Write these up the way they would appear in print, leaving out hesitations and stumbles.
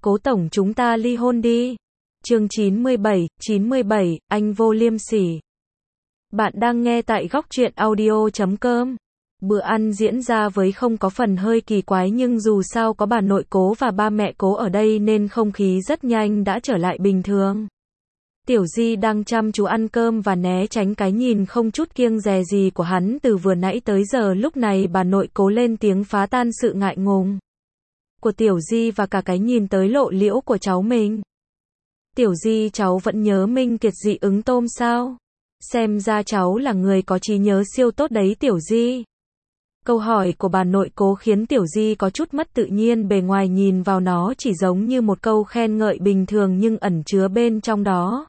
Cố tổng chúng ta ly hôn đi. Chương 97, anh vô liêm sỉ. Bạn đang nghe tại góc truyện audio.com. Bữa ăn diễn ra với không có phần hơi kỳ quái nhưng dù sao có bà nội Cố và ba mẹ Cố ở đây nên không khí rất nhanh đã trở lại bình thường. Tiểu Di đang chăm chú ăn cơm và né tránh cái nhìn không chút kiêng dè gì của hắn từ vừa nãy tới giờ. Lúc này bà nội Cố lên tiếng phá tan sự ngại ngùng của Tiểu Di và cả cái nhìn tới lộ liễu của cháu mình. Tiểu Di, cháu vẫn nhớ Minh Kiệt dị ứng tôm sao? Xem ra cháu là người có trí nhớ siêu tốt đấy Tiểu Di. Câu hỏi của bà nội Cố khiến Tiểu Di có chút mất tự nhiên, bề ngoài nhìn vào nó chỉ giống như một câu khen ngợi bình thường nhưng ẩn chứa bên trong đó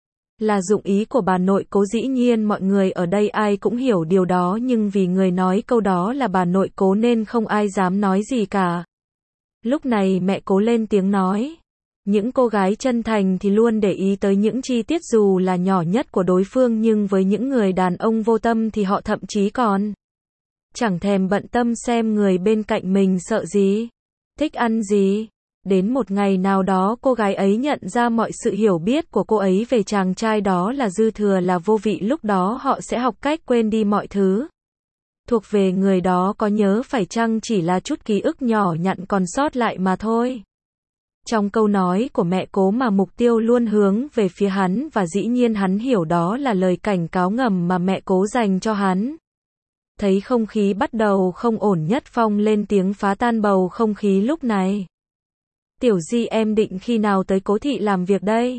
là dụng ý của bà nội Cố. Dĩ nhiên mọi người ở đây ai cũng hiểu điều đó nhưng vì người nói câu đó là bà nội Cố nên không ai dám nói gì cả. Lúc này mẹ Cố lên tiếng nói. Những cô gái chân thành thì luôn để ý tới những chi tiết dù là nhỏ nhất của đối phương, nhưng với những người đàn ông vô tâm thì họ thậm chí còn chẳng thèm bận tâm xem người bên cạnh mình sợ gì, thích ăn gì. Đến một ngày nào đó cô gái ấy nhận ra mọi sự hiểu biết của cô ấy về chàng trai đó là dư thừa, là vô vị. Lúc đó họ sẽ học cách quên đi mọi thứ thuộc về người đó, có nhớ phải chăng chỉ là chút ký ức nhỏ nhặn còn sót lại mà thôi. Trong câu nói của mẹ Cố mà mục tiêu luôn hướng về phía hắn và dĩ nhiên hắn hiểu đó là lời cảnh cáo ngầm mà mẹ Cố dành cho hắn. Thấy không khí bắt đầu không ổn, Nhất Phong lên tiếng phá tan bầu không khí lúc này. Tiểu Di, em định khi nào tới Cố thị làm việc đây?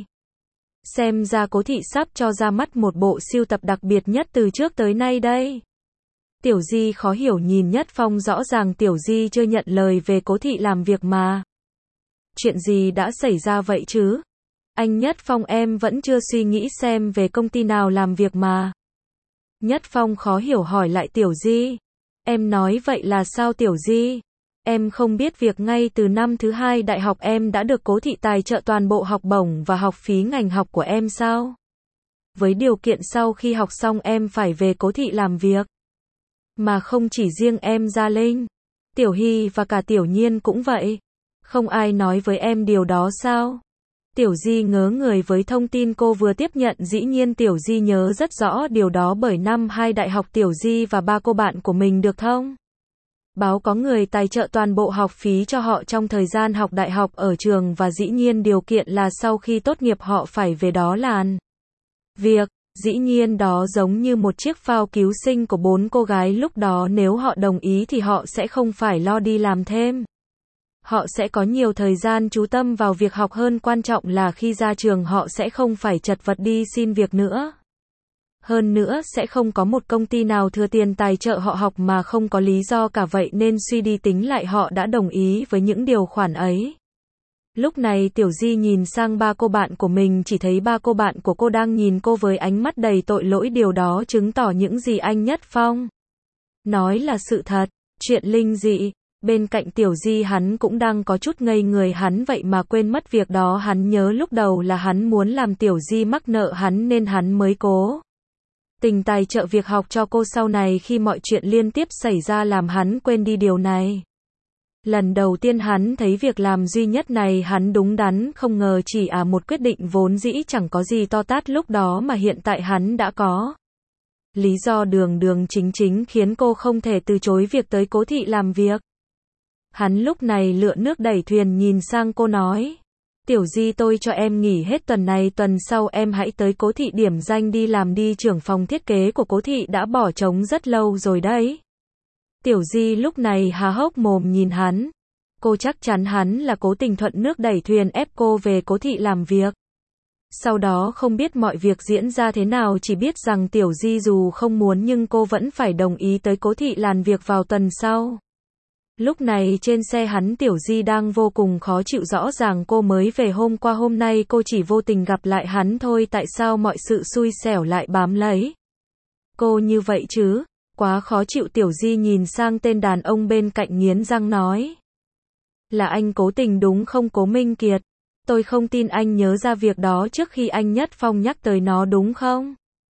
Xem ra Cố thị sắp cho ra mắt một bộ sưu tập đặc biệt nhất từ trước tới nay đây. Tiểu Di khó hiểu nhìn Nhất Phong, rõ ràng Tiểu Di chưa nhận lời về Cố thị làm việc mà. Chuyện gì đã xảy ra vậy chứ? Anh Nhất Phong, em vẫn chưa suy nghĩ xem về công ty nào làm việc mà. Nhất Phong khó hiểu hỏi lại Tiểu Di. Em nói vậy là sao Tiểu Di? Em không biết việc ngay từ năm thứ 2 đại học em đã được Cố thị tài trợ toàn bộ học bổng và học phí ngành học của em sao? Với điều kiện sau khi học xong em phải về Cố thị làm việc. Mà không chỉ riêng em, Gia Linh, Tiểu Hy và cả Tiểu Nhiên cũng vậy. Không ai nói với em điều đó sao? Tiểu Di ngớ người với thông tin cô vừa tiếp nhận. Dĩ nhiên Tiểu Di nhớ rất rõ điều đó bởi năm 2 đại học Tiểu Di và ba cô bạn của mình được thông báo có người tài trợ toàn bộ học phí cho họ trong thời gian học đại học ở trường, và dĩ nhiên điều kiện là sau khi tốt nghiệp họ phải về đó làm việc. Dĩ nhiên đó giống như một chiếc phao cứu sinh của 4 cô gái lúc đó, nếu họ đồng ý thì họ sẽ không phải lo đi làm thêm. Họ sẽ có nhiều thời gian chú tâm vào việc học hơn, quan trọng là khi ra trường họ sẽ không phải chật vật đi xin việc nữa. Hơn nữa sẽ không có một công ty nào thừa tiền tài trợ họ học mà không có lý do cả, vậy nên suy đi tính lại họ đã đồng ý với những điều khoản ấy. Lúc này Tiểu Di nhìn sang ba cô bạn của mình, chỉ thấy ba cô bạn của cô đang nhìn cô với ánh mắt đầy tội lỗi. Điều đó chứng tỏ những gì anh Nhất Phong nói là sự thật. Chuyện linh dị. Bên cạnh Tiểu Di hắn cũng đang có chút ngây người, hắn vậy mà quên mất việc đó. Hắn nhớ lúc đầu là hắn muốn làm Tiểu Di mắc nợ hắn nên hắn mới cố tình tài trợ việc học cho cô, sau này khi mọi chuyện liên tiếp xảy ra làm hắn quên đi điều này. Lần đầu tiên hắn thấy việc làm duy nhất này hắn đúng đắn, không ngờ chỉ một quyết định vốn dĩ chẳng có gì to tát lúc đó mà hiện tại hắn đã có lý do đường đường chính chính khiến cô không thể từ chối việc tới Cố thị làm việc. Hắn lúc này lựa nước đẩy thuyền nhìn sang cô nói. Tiểu Di, tôi cho em nghỉ hết tuần này, tuần sau em hãy tới Cố thị điểm danh đi làm đi, trưởng phòng thiết kế của Cố thị đã bỏ trống rất lâu rồi đấy. Tiểu Di lúc này há hốc mồm nhìn hắn. Cô chắc chắn hắn là cố tình thuận nước đẩy thuyền ép cô về Cố thị làm việc. Sau đó không biết mọi việc diễn ra thế nào, chỉ biết rằng Tiểu Di dù không muốn nhưng cô vẫn phải đồng ý tới Cố thị làm việc vào tuần sau. Lúc này trên xe hắn Tiểu Di đang vô cùng khó chịu, rõ ràng cô mới về hôm qua, hôm nay cô chỉ vô tình gặp lại hắn thôi, tại sao mọi sự xui xẻo lại bám lấy cô như vậy chứ? Quá khó chịu. Tiểu Di nhìn sang tên đàn ông bên cạnh nghiến răng nói. Là anh cố tình đúng không Cố Minh Kiệt? Tôi không tin anh nhớ ra việc đó trước khi anh Nhất Phong nhắc tới nó đúng không?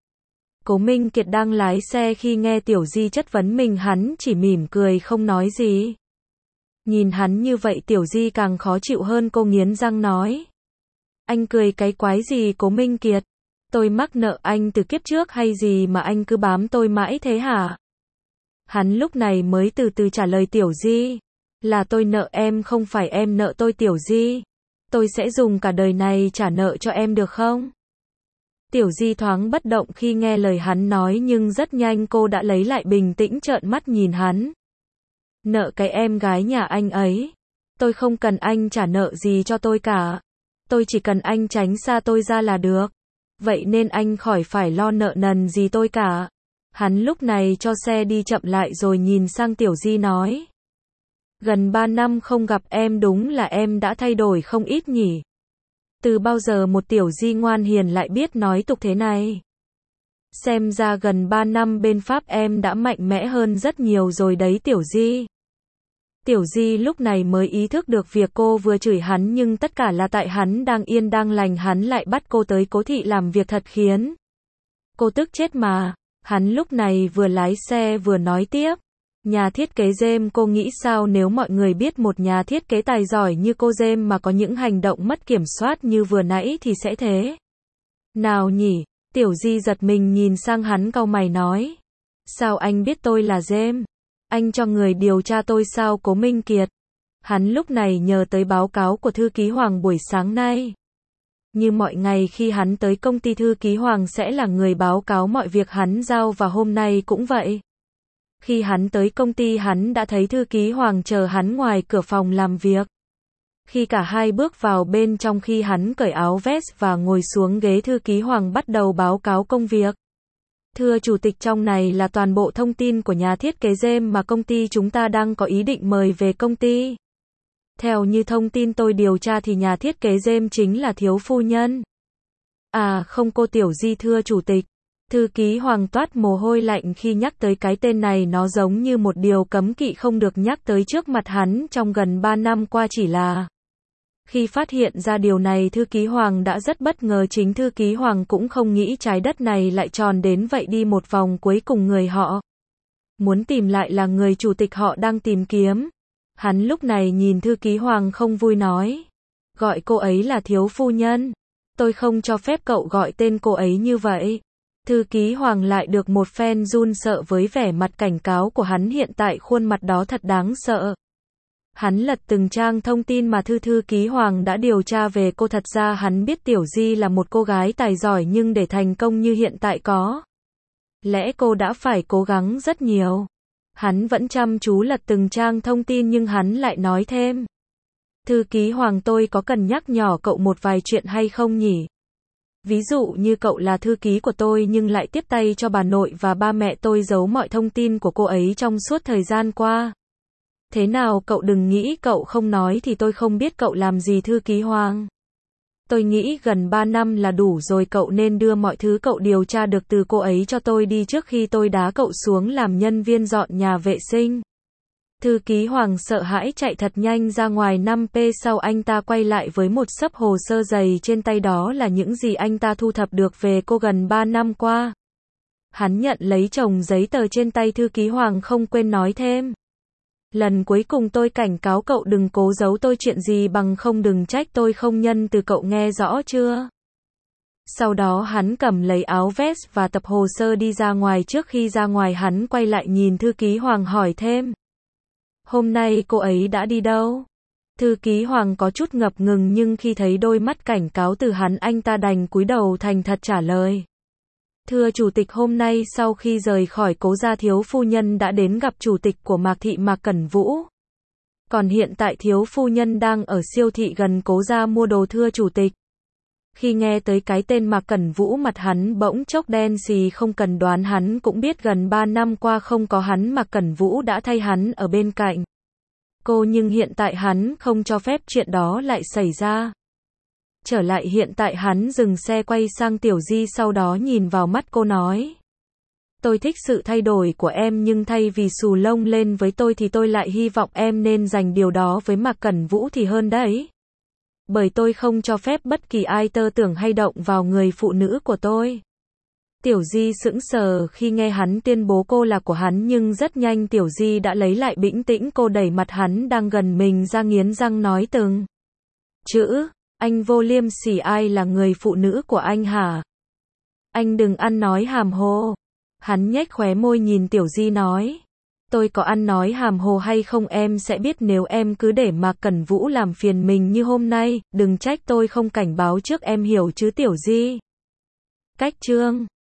Cố Minh Kiệt đang lái xe khi nghe Tiểu Di chất vấn mình, hắn chỉ mỉm cười không nói gì. Nhìn hắn như vậy Tiểu Di càng khó chịu hơn, cô nghiến răng nói. Anh cười cái quái gì Cố Minh Kiệt? Tôi mắc nợ anh từ kiếp trước hay gì mà anh cứ bám tôi mãi thế hả? Hắn lúc này mới từ từ trả lời Tiểu Di. Là tôi nợ em, không phải em nợ tôi Tiểu Di. Tôi sẽ dùng cả đời này trả nợ cho em được không? Tiểu Di thoáng bất động khi nghe lời hắn nói, nhưng rất nhanh cô đã lấy lại bình tĩnh, trợn mắt nhìn hắn. Nợ cái em gái nhà anh ấy. Tôi không cần anh trả nợ gì cho tôi cả. Tôi chỉ cần anh tránh xa tôi ra là được. Vậy nên anh khỏi phải lo nợ nần gì tôi cả. Hắn lúc này cho xe đi chậm lại rồi nhìn sang Tiểu Di nói. Gần 3 năm không gặp em, đúng là em đã thay đổi không ít nhỉ. Từ bao giờ một Tiểu Di ngoan hiền lại biết nói tục thế này? Xem ra gần 3 năm bên Pháp em đã mạnh mẽ hơn rất nhiều rồi đấy Tiểu Di. Tiểu Di lúc này mới ý thức được việc cô vừa chửi hắn nhưng tất cả là tại hắn đang yên đang lành, hắn lại bắt cô tới Cố thị làm việc thật khiến cô tức chết mà. Hắn lúc này vừa lái xe vừa nói tiếp. Nhà thiết kế James, cô nghĩ sao nếu mọi người biết một nhà thiết kế tài giỏi như cô James mà có những hành động mất kiểm soát như vừa nãy thì sẽ thế nào nhỉ? Tiểu Di giật mình nhìn sang hắn cau mày nói. Sao anh biết tôi là James? Anh cho người điều tra tôi sao Cố Minh Kiệt? Hắn lúc này nhờ tới báo cáo của thư ký Hoàng buổi sáng nay. Như mọi ngày khi hắn tới công ty, thư ký Hoàng sẽ là người báo cáo mọi việc hắn giao, và hôm nay cũng vậy. Khi hắn tới công ty hắn đã thấy thư ký Hoàng chờ hắn ngoài cửa phòng làm việc. Khi cả hai bước vào bên trong, khi hắn cởi áo vest và ngồi xuống ghế, thư ký Hoàng bắt đầu báo cáo công việc. Thưa Chủ tịch, trong này là toàn bộ thông tin của nhà thiết kế James mà công ty chúng ta đang có ý định mời về công ty. Theo như thông tin tôi điều tra thì nhà thiết kế James chính là thiếu phu nhân. À không cô Tiểu Di, thưa Chủ tịch. Thư ký Hoàng toát mồ hôi lạnh khi nhắc tới cái tên này, nó giống như một điều cấm kỵ không được nhắc tới trước mặt hắn trong gần 3 năm qua. Chỉ là khi phát hiện ra điều này, thư ký Hoàng đã rất bất ngờ, chính thư ký Hoàng cũng không nghĩ trái đất này lại tròn đến vậy. Đi một vòng cuối cùng người họ muốn tìm lại là người chủ tịch họ đang tìm kiếm. Hắn lúc này nhìn thư ký Hoàng không vui nói. Gọi cô ấy là thiếu phu nhân. Tôi không cho phép cậu gọi tên cô ấy như vậy. Thư ký Hoàng lại được một phen run sợ với vẻ mặt cảnh cáo của hắn hiện tại, khuôn mặt đó thật đáng sợ. Hắn lật từng trang thông tin mà thư ký Hoàng đã điều tra về cô. Thật ra hắn biết Tiểu Di là một cô gái tài giỏi, nhưng để thành công như hiện tại có lẽ cô đã phải cố gắng rất nhiều. Hắn vẫn chăm chú lật từng trang thông tin nhưng hắn lại nói thêm. Thư ký Hoàng, tôi có cần nhắc nhở cậu một vài chuyện hay không nhỉ? Ví dụ như cậu là thư ký của tôi nhưng lại tiếp tay cho bà nội và ba mẹ tôi giấu mọi thông tin của cô ấy trong suốt thời gian qua. Thế nào, cậu đừng nghĩ cậu không nói thì tôi không biết cậu làm gì. Thư ký Hoàng, tôi nghĩ gần 3 năm là đủ rồi, cậu nên đưa mọi thứ cậu điều tra được từ cô ấy cho tôi đi trước khi tôi đá cậu xuống làm nhân viên dọn nhà vệ sinh. Thư ký Hoàng sợ hãi chạy thật nhanh ra ngoài. 5p sau anh ta quay lại với một xấp hồ sơ dày trên tay, đó là những gì anh ta thu thập được về cô gần 3 năm qua. Hắn nhận lấy chồng giấy tờ trên tay thư ký Hoàng, không quên nói thêm. Lần cuối cùng tôi cảnh cáo cậu đừng cố giấu tôi chuyện gì, bằng không đừng trách tôi không nhân từ, cậu nghe rõ chưa? Sau đó hắn cầm lấy áo vest và tập hồ sơ đi ra ngoài. Trước khi ra ngoài hắn quay lại nhìn thư ký Hoàng hỏi thêm. Hôm nay cô ấy đã đi đâu? Thư ký Hoàng có chút ngập ngừng nhưng khi thấy đôi mắt cảnh cáo từ hắn, anh ta đành cúi đầu thành thật trả lời. Thưa Chủ tịch, hôm nay sau khi rời khỏi Cố gia, thiếu phu nhân đã đến gặp chủ tịch của Mạc thị, Mạc Cẩn Vũ. Còn hiện tại thiếu phu nhân đang ở siêu thị gần Cố gia mua đồ. Thưa Chủ tịch. Khi nghe tới cái tên Mạc Cẩn Vũ, mặt hắn bỗng chốc đen xì, không cần đoán hắn cũng biết gần 3 năm qua không có hắn, Mạc Cẩn Vũ đã thay hắn ở bên cạnh cô, nhưng hiện tại hắn không cho phép chuyện đó lại xảy ra. Trở lại hiện tại, hắn dừng xe quay sang Tiểu Di, sau đó nhìn vào mắt cô nói. Tôi thích sự thay đổi của em, nhưng thay vì xù lông lên với tôi thì tôi lại hy vọng em nên dành điều đó với Mạc Cẩn Vũ thì hơn đấy. Bởi tôi không cho phép bất kỳ ai tơ tưởng hay động vào người phụ nữ của tôi. Tiểu Di sững sờ khi nghe hắn tuyên bố cô là của hắn, nhưng rất nhanh Tiểu Di đã lấy lại bình tĩnh, cô đẩy mặt hắn đang gần mình ra, nghiến răng nói từng chữ, anh vô liêm sỉ, ai là người phụ nữ của anh hả? Anh đừng ăn nói hàm hồ. Hắn nhếch khóe môi nhìn Tiểu Di nói, tôi có ăn nói hàm hồ hay không em sẽ biết nếu em cứ để Mạc Cẩn Vũ làm phiền mình như hôm nay, đừng trách tôi không cảnh báo trước, em hiểu chứ Tiểu Di. Cách chương